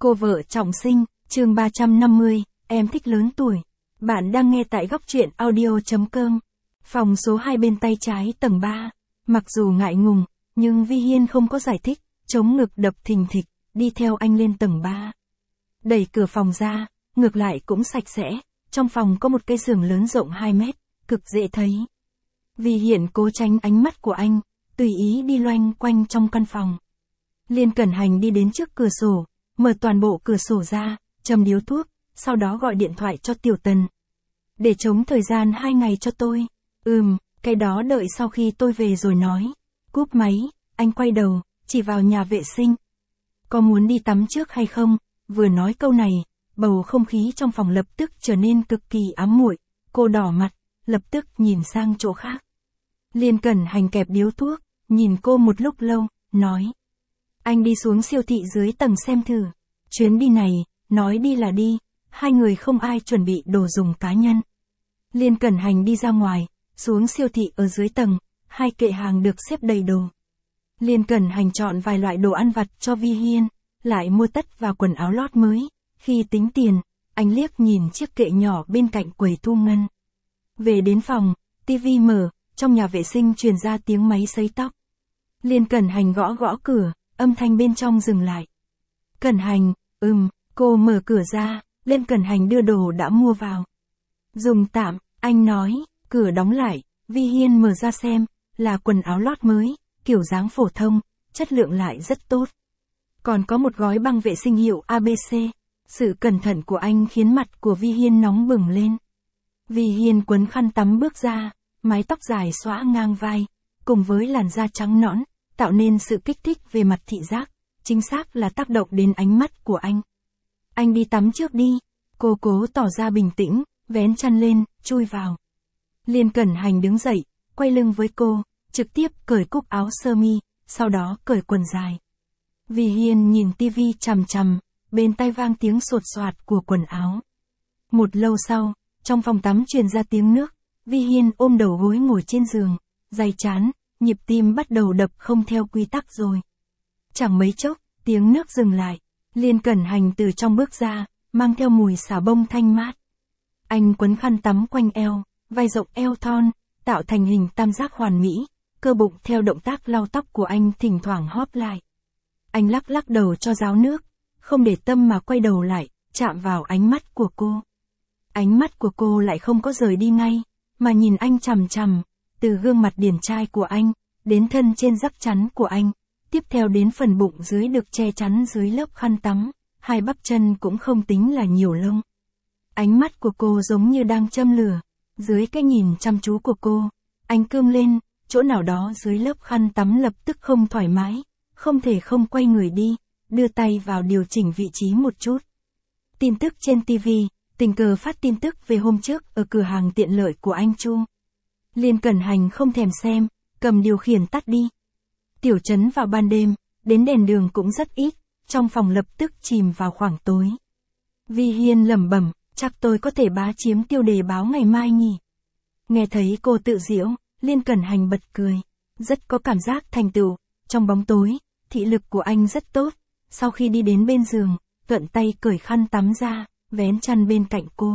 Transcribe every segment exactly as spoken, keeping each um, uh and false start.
Cô vợ trọng sinh, chương ba trăm năm mươi, em thích lớn tuổi. Bạn đang nghe tại góc truyện audio.com. Phòng số hai bên tay trái tầng ba. Mặc dù ngại ngùng, nhưng Vi Hiên không có giải thích, chống ngực đập thình thịch, đi theo anh lên tầng ba. Đẩy cửa phòng ra, ngược lại cũng sạch sẽ, trong phòng có một cây giường lớn rộng hai mét, cực dễ thấy. Vi Hiên cố tránh ánh mắt của anh, tùy ý đi loanh quanh trong căn phòng. Liên Cẩn Hành đi đến trước cửa sổ, mở toàn bộ cửa sổ ra, châm điếu thuốc, sau đó gọi điện thoại cho Tiểu Tần. Để chống thời gian hai ngày cho tôi. Ừm, cái đó đợi sau khi tôi về rồi nói. Cúp máy, anh quay đầu, chỉ vào nhà vệ sinh. Có muốn đi tắm trước hay không? Vừa nói câu này, bầu không khí trong phòng lập tức trở nên cực kỳ ám muội. Cô đỏ mặt, lập tức nhìn sang chỗ khác. Liên Cẩn Hành kẹp điếu thuốc, nhìn cô một lúc lâu, nói. Anh đi xuống siêu thị dưới tầng xem thử. Chuyến đi này, nói đi là đi, hai người không ai chuẩn bị đồ dùng cá nhân. Liên Cẩn Hành đi ra ngoài, xuống siêu thị ở dưới tầng, hai kệ hàng được xếp đầy đồ. Liên Cẩn Hành chọn vài loại đồ ăn vặt cho Vi Hiên, lại mua tất và quần áo lót mới. Khi tính tiền, anh liếc nhìn chiếc kệ nhỏ bên cạnh quầy thu ngân. Về đến phòng, tivi mở, trong nhà vệ sinh truyền ra tiếng máy sấy tóc. Liên Cẩn Hành gõ gõ cửa, âm thanh bên trong dừng lại. Cẩn Hành, ừm, cô mở cửa ra, Liên Cẩn Hành đưa đồ đã mua vào. Dùng tạm, anh nói, cửa đóng lại, Vi Hiên mở ra xem, là quần áo lót mới, kiểu dáng phổ thông, chất lượng lại rất tốt. Còn có một gói băng vệ sinh hiệu a bê xê, sự cẩn thận của anh khiến mặt của Vi Hiên nóng bừng lên. Vi Hiên quấn khăn tắm bước ra, mái tóc dài xõa ngang vai, cùng với làn da trắng nõn, tạo nên sự kích thích về mặt thị giác, chính xác là tác động đến ánh mắt của anh. Anh đi tắm trước đi, cô cố tỏ ra bình tĩnh, vén chăn lên, chui vào. Liên Cẩn Hành đứng dậy, quay lưng với cô, trực tiếp cởi cúc áo sơ mi, sau đó cởi quần dài. Vi Hiên nhìn tivi chằm chằm, bên tai vang tiếng sột soạt của quần áo. Một lâu sau, trong phòng tắm truyền ra tiếng nước, Vi Hiên ôm đầu gối ngồi trên giường, day chán, nhịp tim bắt đầu đập không theo quy tắc rồi. Chẳng mấy chốc, tiếng nước dừng lại, Liên Cẩn Hành từ trong bước ra, mang theo mùi xà bông thanh mát. Anh quấn khăn tắm quanh eo, vai rộng eo thon, tạo thành hình tam giác hoàn mỹ, cơ bụng theo động tác lau tóc của anh thỉnh thoảng hóp lại. Anh lắc lắc đầu cho ráo nước, không để tâm mà quay đầu lại, chạm vào ánh mắt của cô. Ánh mắt của cô lại không có rời đi ngay, mà nhìn anh chằm chằm, từ gương mặt điển trai của anh, đến thân trên rắc chắn của anh, tiếp theo đến phần bụng dưới được che chắn dưới lớp khăn tắm, hai bắp chân cũng không tính là nhiều lông. Ánh mắt của cô giống như đang châm lửa, dưới cái nhìn chăm chú của cô, anh cương lên, chỗ nào đó dưới lớp khăn tắm lập tức không thoải mái, không thể không quay người đi, đưa tay vào điều chỉnh vị trí một chút. Tin tức trên tivi, tình cờ phát tin tức về hôm trước ở cửa hàng tiện lợi của anh Chu. Liên Cẩn Hành không thèm xem, cầm điều khiển tắt đi. Tiểu trấn vào ban đêm, đến đèn đường cũng rất ít, trong phòng lập tức chìm vào khoảng tối. Vi Hiên lẩm bẩm, chắc tôi có thể bá chiếm tiêu đề báo ngày mai nhỉ. Nghe thấy cô tự giễu, Liên Cẩn Hành bật cười, rất có cảm giác thành tựu. Trong bóng tối, thị lực của anh rất tốt, sau khi đi đến bên giường, thuận tay cởi khăn tắm ra, vén chăn bên cạnh cô.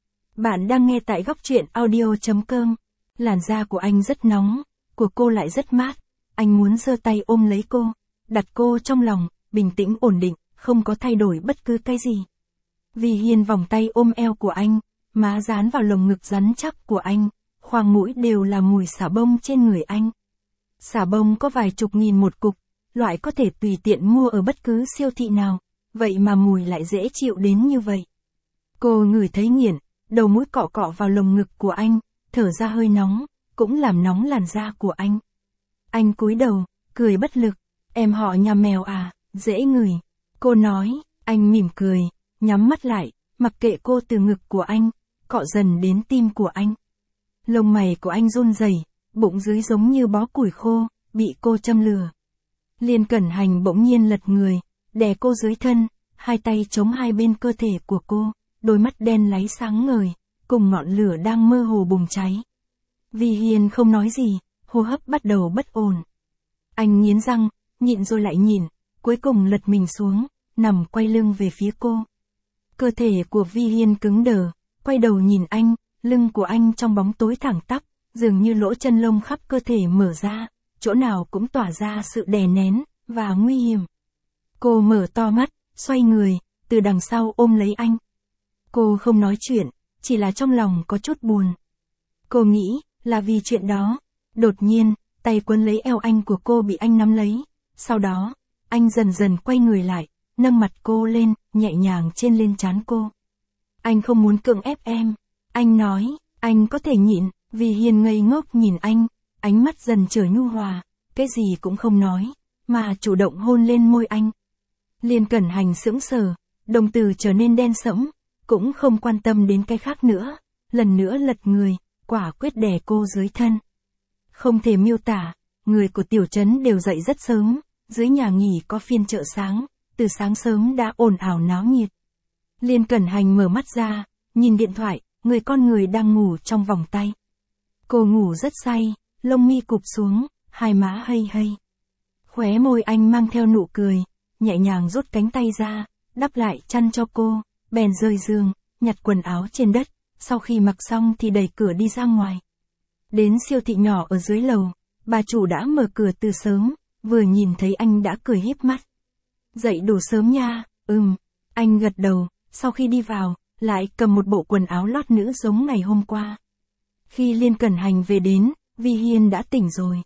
Bạn đang nghe tại góc truyện audio.com. Làn da của anh rất nóng, của cô lại rất mát. Anh muốn giơ tay ôm lấy cô, đặt cô trong lòng, bình tĩnh ổn định, không có thay đổi bất cứ cái gì. Vi Hiên vòng tay ôm eo của anh, má dán vào lồng ngực rắn chắc của anh, khoang mũi đều là mùi xà bông trên người anh. Xà bông có vài chục nghìn một cục, loại có thể tùy tiện mua ở bất cứ siêu thị nào, vậy mà mùi lại dễ chịu đến như vậy. Cô ngửi thấy nghiện, đầu mũi cọ cọ vào lồng ngực của anh, thở ra hơi nóng, cũng làm nóng làn da của anh. Anh cúi đầu, cười bất lực, em họ nhà mèo à, dễ ngửi. Cô nói, anh mỉm cười, nhắm mắt lại, mặc kệ cô từ ngực của anh, cọ dần đến tim của anh. Lông mày của anh run rẩy, bụng dưới giống như bó củi khô, bị cô châm lửa. Liên Cẩn Hành bỗng nhiên lật người, đè cô dưới thân, hai tay chống hai bên cơ thể của cô, đôi mắt đen láy sáng ngời, cùng ngọn lửa đang mơ hồ bùng cháy. Vi Hiên không nói gì, hô hấp bắt đầu bất ổn. Anh nghiến răng, nhịn rồi lại nhịn, cuối cùng lật mình xuống, nằm quay lưng về phía cô. Cơ thể của Vi Hiên cứng đờ, quay đầu nhìn anh, lưng của anh trong bóng tối thẳng tắp, dường như lỗ chân lông khắp cơ thể mở ra, chỗ nào cũng tỏa ra sự đè nén, và nguy hiểm. Cô mở to mắt, xoay người, từ đằng sau ôm lấy anh. Cô không nói chuyện, chỉ là trong lòng có chút buồn. Cô nghĩ, là vì chuyện đó. Đột nhiên, tay quấn lấy eo anh của cô bị anh nắm lấy. Sau đó, anh dần dần quay người lại, nâng mặt cô lên, nhẹ nhàng trên lên trán cô. Anh không muốn cưỡng ép em. Anh nói, anh có thể nhịn. Vi Hiên ngây ngốc nhìn anh, ánh mắt dần trở nhu hòa, cái gì cũng không nói, mà chủ động hôn lên môi anh. Liên Cẩn Hành sững sờ, đồng tử trở nên đen sẫm, cũng không quan tâm đến cái khác nữa, lần nữa lật người, quả quyết đè cô dưới thân. Không thể miêu tả, người của tiểu trấn đều dậy rất sớm, dưới nhà nghỉ có phiên chợ sáng, từ sáng sớm đã ồn ào náo nhiệt. Liên Cẩn Hành mở mắt ra, nhìn điện thoại, người con người đang ngủ trong vòng tay. Cô ngủ rất say, lông mi cụp xuống, hai má hây hây. Khóe môi anh mang theo nụ cười, nhẹ nhàng rút cánh tay ra, đắp lại chăn cho cô, bèn rời giường, nhặt quần áo trên đất, sau khi mặc xong thì đẩy cửa đi ra ngoài. Đến siêu thị nhỏ ở dưới lầu, bà chủ đã mở cửa từ sớm, vừa nhìn thấy anh đã cười híp mắt. Dậy đủ sớm nha, ừm, anh gật đầu, sau khi đi vào, lại cầm một bộ quần áo lót nữ giống ngày hôm qua. Khi Liên Cẩn Hành về đến, Vi Hiên đã tỉnh rồi.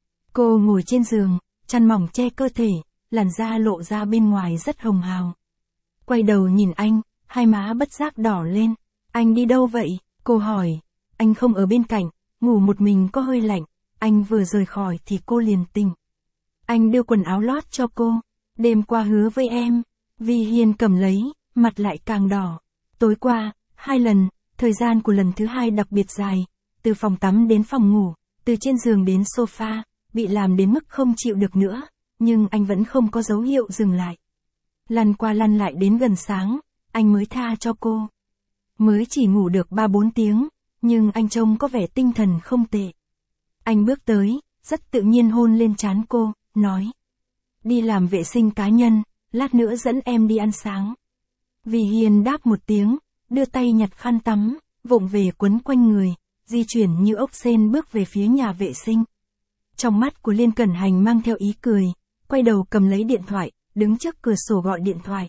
Cô ngồi trên giường, chăn mỏng che cơ thể, làn da lộ ra bên ngoài rất hồng hào. Quay đầu nhìn anh, hai má bất giác đỏ lên. Anh đi đâu vậy? Cô hỏi. Anh không ở bên cạnh, ngủ một mình có hơi lạnh. Anh vừa rời khỏi thì cô liền tỉnh. Anh đưa quần áo lót cho cô. Đêm qua hứa với em. Vi Hiên cầm lấy, mặt lại càng đỏ. Tối qua, hai lần, thời gian của lần thứ hai đặc biệt dài. Từ phòng tắm đến phòng ngủ, từ trên giường đến sofa, bị làm đến mức không chịu được nữa. Nhưng anh vẫn không có dấu hiệu dừng lại. Lăn qua lăn lại đến gần sáng, anh mới tha cho cô. Mới chỉ ngủ được ba bốn tiếng, nhưng anh trông có vẻ tinh thần không tệ. Anh bước tới, rất tự nhiên hôn lên trán cô, nói. Đi làm vệ sinh cá nhân, lát nữa dẫn em đi ăn sáng. Vi Hiên đáp một tiếng, đưa tay nhặt khăn tắm, vụng về quấn quanh người, di chuyển như ốc sên bước về phía nhà vệ sinh. Trong mắt của Liên Cẩn Hành mang theo ý cười, quay đầu cầm lấy điện thoại, đứng trước cửa sổ gọi điện thoại.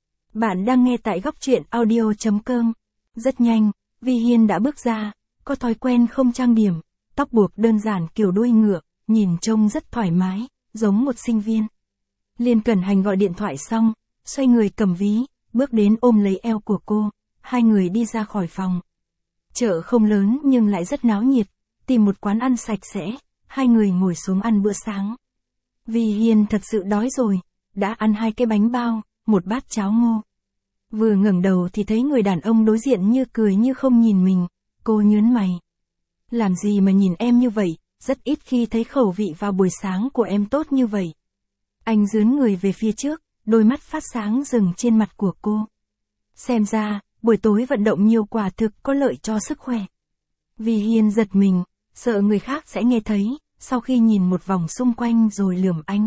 Bạn đang nghe tại góc truyện audio chấm com. Rất nhanh, Vi Hiên đã bước ra, có thói quen không trang điểm, tóc buộc đơn giản kiểu đuôi ngựa, nhìn trông rất thoải mái, giống một sinh viên. Liên Cẩn Hành gọi điện thoại xong, xoay người cầm ví, bước đến ôm lấy eo của cô, hai người đi ra khỏi phòng. Chợ không lớn nhưng lại rất náo nhiệt, tìm một quán ăn sạch sẽ, hai người ngồi xuống ăn bữa sáng. Vi Hiên thật sự đói rồi, đã ăn hai cái bánh bao, một bát cháo ngô. Vừa ngẩng đầu thì thấy người đàn ông đối diện như cười như không nhìn mình, cô nhớn mày. Làm gì mà nhìn em như vậy, rất ít khi thấy khẩu vị vào buổi sáng của em tốt như vậy. Anh dướn người về phía trước, đôi mắt phát sáng dừng trên mặt của cô. Xem ra, buổi tối vận động nhiều quả thực có lợi cho sức khỏe. Vi Hiên giật mình, sợ người khác sẽ nghe thấy, sau khi nhìn một vòng xung quanh rồi lườm anh.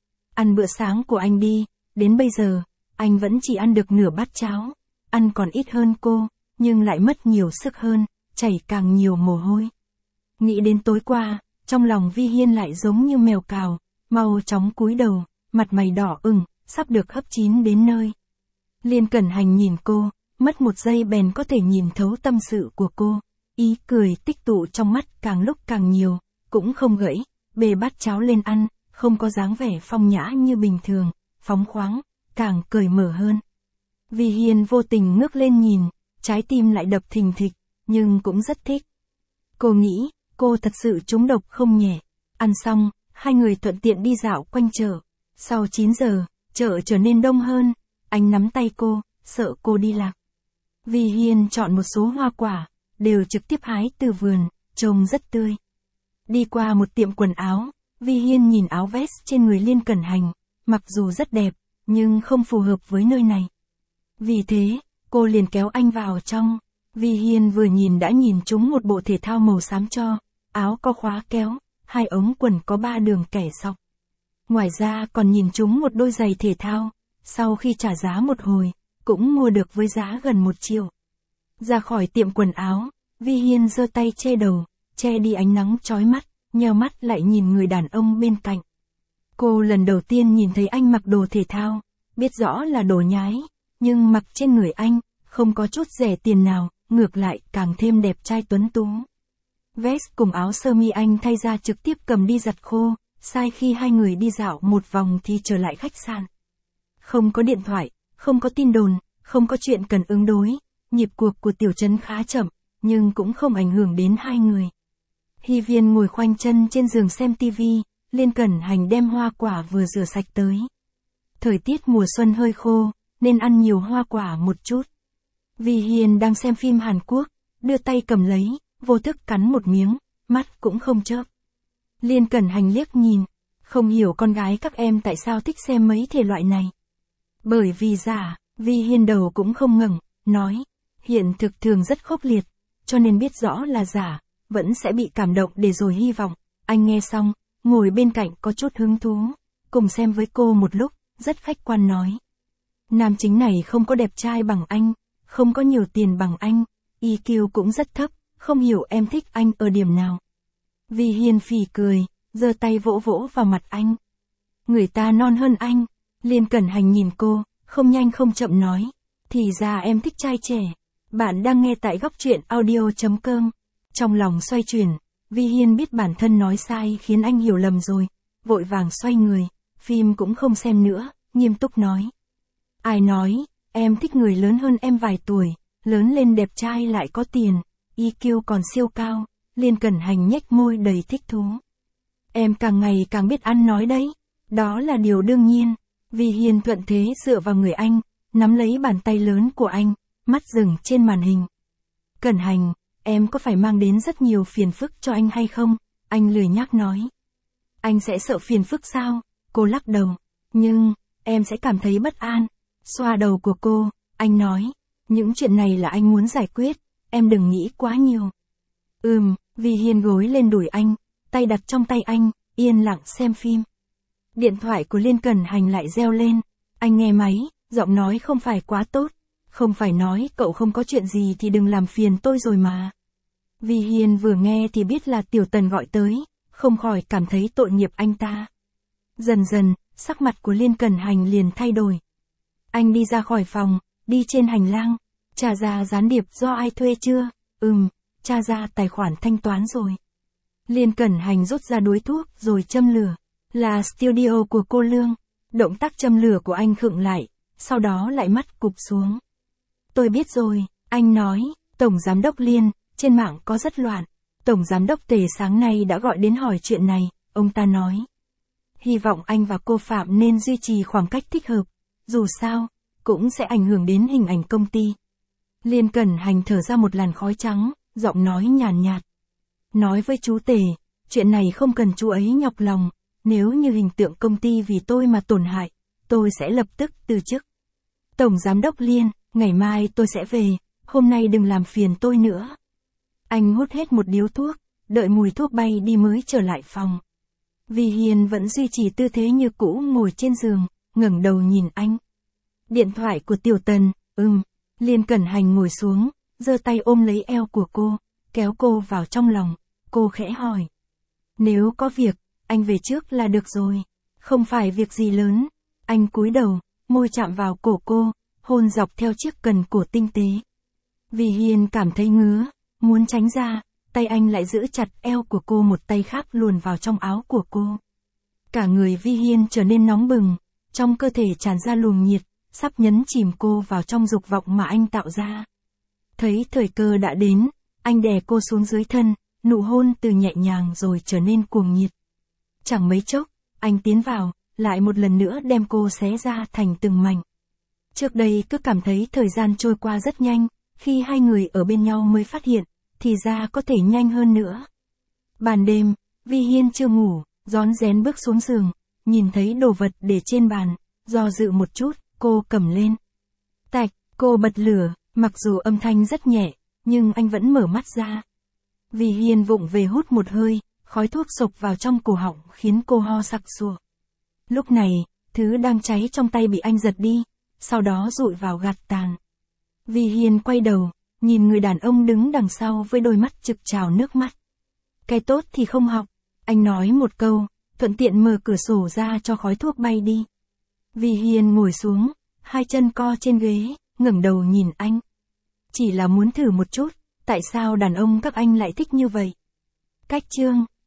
Ăn bữa sáng của anh đi, đến bây giờ, anh vẫn chỉ ăn được nửa bát cháo, ăn còn ít hơn cô, nhưng lại mất nhiều sức hơn, chảy càng nhiều mồ hôi. Nghĩ đến tối qua, trong lòng Vi Hiên lại giống như mèo cào, mau chóng cúi đầu, mặt mày đỏ ửng, sắp được hấp chín đến nơi. Liên Cẩn Hành nhìn cô, mất một giây bèn có thể nhìn thấu tâm sự của cô, ý cười tích tụ trong mắt càng lúc càng nhiều, cũng không gãy, bê bát cháo lên ăn, không có dáng vẻ phong nhã như bình thường, phóng khoáng, càng cởi mở hơn. Vi Hiên vô tình ngước lên nhìn, trái tim lại đập thình thịch, nhưng cũng rất thích. Cô nghĩ, cô thật sự trúng độc không nhẹ. Ăn xong, hai người thuận tiện đi dạo quanh chợ. Sau chín giờ, chợ trở nên đông hơn, anh nắm tay cô, sợ cô đi lạc. Vi Hiên chọn một số hoa quả, đều trực tiếp hái từ vườn, trông rất tươi. Đi qua một tiệm quần áo, Vi Hiên nhìn áo vest trên người Liên Cẩn Hành, mặc dù rất đẹp, nhưng không phù hợp với nơi này. Vì thế, cô liền kéo anh vào trong. Vi Hiên vừa nhìn đã nhìn trúng một bộ thể thao màu xám cho, áo có khóa kéo, hai ống quần có ba đường kẻ sọc. Ngoài ra còn nhìn trúng một đôi giày thể thao, sau khi trả giá một hồi, cũng mua được với giá gần một triệu. Ra khỏi tiệm quần áo, Vi Hiên giơ tay che đầu, che đi ánh nắng chói mắt, nheo mắt lại nhìn người đàn ông bên cạnh. Cô lần đầu tiên nhìn thấy anh mặc đồ thể thao, biết rõ là đồ nhái, nhưng mặc trên người anh, không có chút rẻ tiền nào, ngược lại càng thêm đẹp trai tuấn tú. Vest cùng áo sơ mi anh thay ra trực tiếp cầm đi giặt khô, sai khi hai người đi dạo một vòng thì trở lại khách sạn. Không có điện thoại, không có tin đồn, không có chuyện cần ứng đối, nhịp cuộc của tiểu trấn khá chậm, nhưng cũng không ảnh hưởng đến hai người. Hy Viên ngồi khoanh chân trên giường xem tivi, Liên Cẩn Hành đem hoa quả vừa rửa sạch tới. Thời tiết mùa xuân hơi khô, nên ăn nhiều hoa quả một chút. Vi Hiên đang xem phim Hàn Quốc, đưa tay cầm lấy, vô thức cắn một miếng, mắt cũng không chớp. Liên Cẩn Hành liếc nhìn, không hiểu con gái các em tại sao thích xem mấy thể loại này. Bởi vì giả, Vi Hiên đầu cũng không ngẩng, nói, hiện thực thường rất khốc liệt, cho nên biết rõ là giả, vẫn sẽ bị cảm động để rồi hy vọng. Anh nghe xong, ngồi bên cạnh có chút hứng thú, cùng xem với cô một lúc, rất khách quan nói. Nam chính này không có đẹp trai bằng anh, không có nhiều tiền bằng anh, i kiu cũng rất thấp, không hiểu em thích anh ở điểm nào. Vi Hiên phì cười, giơ tay vỗ vỗ vào mặt anh. Người ta non hơn anh. Liên Cẩn Hành nhìn cô, không nhanh không chậm nói. Thì ra em thích trai trẻ. Bạn đang nghe tại góc truyện audio chấm com. Trong lòng xoay chuyển, Vi Hiên biết bản thân nói sai khiến anh hiểu lầm rồi, vội vàng xoay người, phim cũng không xem nữa, nghiêm túc nói. Ai nói, em thích người lớn hơn em vài tuổi, lớn lên đẹp trai lại có tiền, i kiu còn siêu cao. Liên Cẩn Hành nhếch môi đầy thích thú. Em càng ngày càng biết ăn nói đấy, đó là điều đương nhiên. Vi Hiên thuận thế dựa vào người anh, nắm lấy bàn tay lớn của anh, mắt dừng trên màn hình. Cẩn Hành, em có phải mang đến rất nhiều phiền phức cho anh hay không? Anh lười nhác nói. Anh sẽ sợ phiền phức sao? Cô lắc đầu. Nhưng, em sẽ cảm thấy bất an. Xoa đầu của cô, anh nói. Những chuyện này là anh muốn giải quyết, em đừng nghĩ quá nhiều. Ừm, Vi Hiên gối lên đùi anh, tay đặt trong tay anh, yên lặng xem phim. Điện thoại của Liên Cẩn Hành lại reo lên. Anh nghe máy, giọng nói không phải quá tốt. Không phải nói cậu không có chuyện gì thì đừng làm phiền tôi rồi mà. Vi Hiên vừa nghe thì biết là Tiểu Tần gọi tới, không khỏi cảm thấy tội nghiệp anh ta. Dần dần, sắc mặt của Liên Cẩn Hành liền thay đổi. Anh đi ra khỏi phòng, đi trên hành lang. Trả ra gián điệp do ai thuê chưa? Ừm, tra ra tài khoản thanh toán rồi. Liên Cẩn Hành rút ra đuối thuốc rồi châm lửa. Là studio của cô Lương. Động tác châm lửa của anh khựng lại, sau đó lại mắt cụp xuống. Tôi biết rồi, anh nói, Tổng Giám đốc Liên, trên mạng có rất loạn. Tổng Giám đốc Tề sáng nay đã gọi đến hỏi chuyện này, ông ta nói. Hy vọng anh và cô Phạm nên duy trì khoảng cách thích hợp. Dù sao, cũng sẽ ảnh hưởng đến hình ảnh công ty. Liên Cẩn Hành thở ra một làn khói trắng, giọng nói nhàn nhạt. Nói với chú Tề, chuyện này không cần chú ấy nhọc lòng. Nếu như hình tượng công ty vì tôi mà tổn hại, tôi sẽ lập tức từ chức. Tổng Giám đốc Liên, ngày mai tôi sẽ về, hôm nay đừng làm phiền tôi nữa. Anh hút hết một điếu thuốc, đợi mùi thuốc bay đi mới trở lại phòng. Vi Hiên vẫn duy trì tư thế như cũ ngồi trên giường, ngẩng đầu nhìn anh. Điện thoại của Tiểu Tần, ừm. Liên Cẩn Hành ngồi xuống, giơ tay ôm lấy eo của cô, kéo cô vào trong lòng, cô khẽ hỏi. Nếu có việc, anh về trước là được rồi, không phải việc gì lớn. Anh cúi đầu, môi chạm vào cổ cô, hôn dọc theo chiếc cần cổ tinh tế. Vi Hiên cảm thấy ngứa, muốn tránh ra, tay anh lại giữ chặt eo của cô, một tay khác luồn vào trong áo của cô. Cả người Vi Hiên trở nên nóng bừng, trong cơ thể tràn ra luồng nhiệt, sắp nhấn chìm cô vào trong dục vọng mà anh tạo ra. Thấy thời cơ đã đến, anh đè cô xuống dưới thân, nụ hôn từ nhẹ nhàng rồi trở nên cuồng nhiệt. Chẳng mấy chốc, anh tiến vào, lại một lần nữa đem cô xé ra thành từng mảnh. Trước đây cứ cảm thấy thời gian trôi qua rất nhanh, khi hai người ở bên nhau mới phát hiện, thì ra có thể nhanh hơn nữa. Ban đêm, Vi Hiên chưa ngủ, rón rén bước xuống giường, nhìn thấy đồ vật để trên bàn, do dự một chút, cô cầm lên. Tạch, cô bật lửa, mặc dù âm thanh rất nhẹ, nhưng anh vẫn mở mắt ra. Vi Hiên vụng về hút một hơi, khói thuốc sộc vào trong cổ họng khiến cô ho sặc sụa. Lúc này, Thứ đang cháy trong tay bị anh giật đi, sau đó dụi vào gạt tàn. Vi Hiên quay đầu, nhìn người đàn ông đứng đằng sau với đôi mắt trực trào nước mắt. Cái tốt thì không học, anh nói một câu, thuận tiện mở cửa sổ ra cho khói thuốc bay đi. Vi Hiên ngồi xuống, hai chân co trên ghế, ngẩng đầu nhìn anh. Chỉ là muốn thử một chút, tại sao đàn ông các anh lại thích như vậy? Cách chương